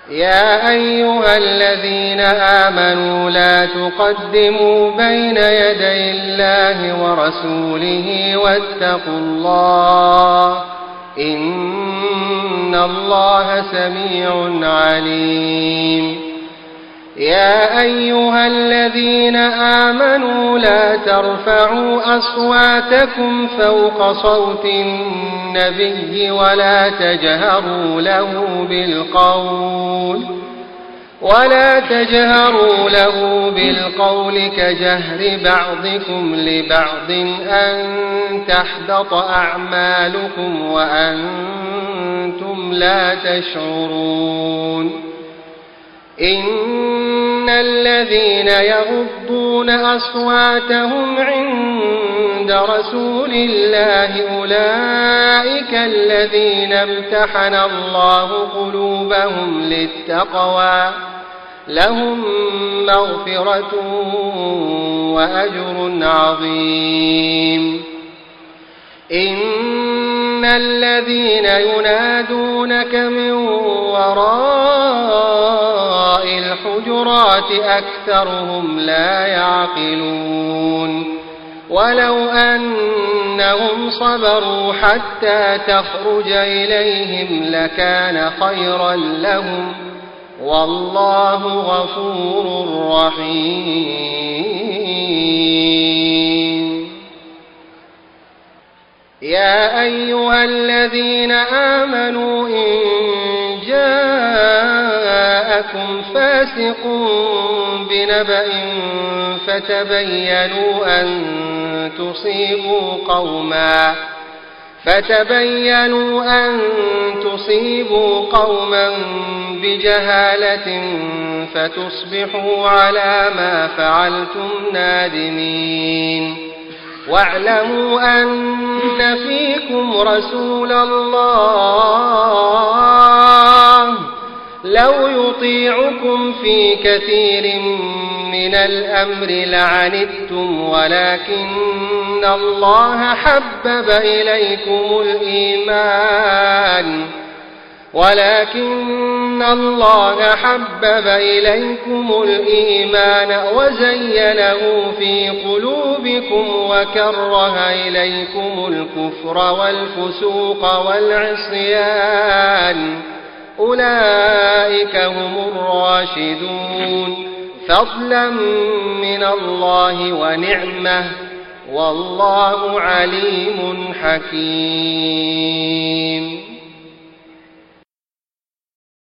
يا أيها الذين آمنوا لا تقدموا بين يدي الله ورسوله واتقوا الله إن الله سميع عليم. يا أيها الذين آمنوا لا ترفعوا أصواتكم فوق صوت النبي ولا تجهروا له بالقول كجهر بعضكم لبعض أن تحبط أعمالكم وأنتم لا تشعرون. إن الذين يغضون أصواتهم عند رسول الله أولئك الذين امتحن الله قلوبهم للتقوى لهم مغفرة وأجر عظيم. إن الذين ينادونك من وراء الحجرات أكثرهم لا يعقلون. ولو أنهم صبروا حتى تخرج إليهم لكان خيرا لهم والله غفور رحيم. يا أيها الذين آمنوا إن جاءكم فاسق بنبأ فتبينوا أن تصيبوا قوما بجهالة فتصبحوا على ما فعلتم نادمين. واعلموا أن فيكم رسول الله لو يطيعكم في كثير من الأمر لعنتم ولكن الله حبب إليكم الإيمان وزينه في قلوبكم وكره إليكم الكفر والفسوق والعصيان أولئك هم الراشدون فضلا من الله ونعمة والله عليم حكيم.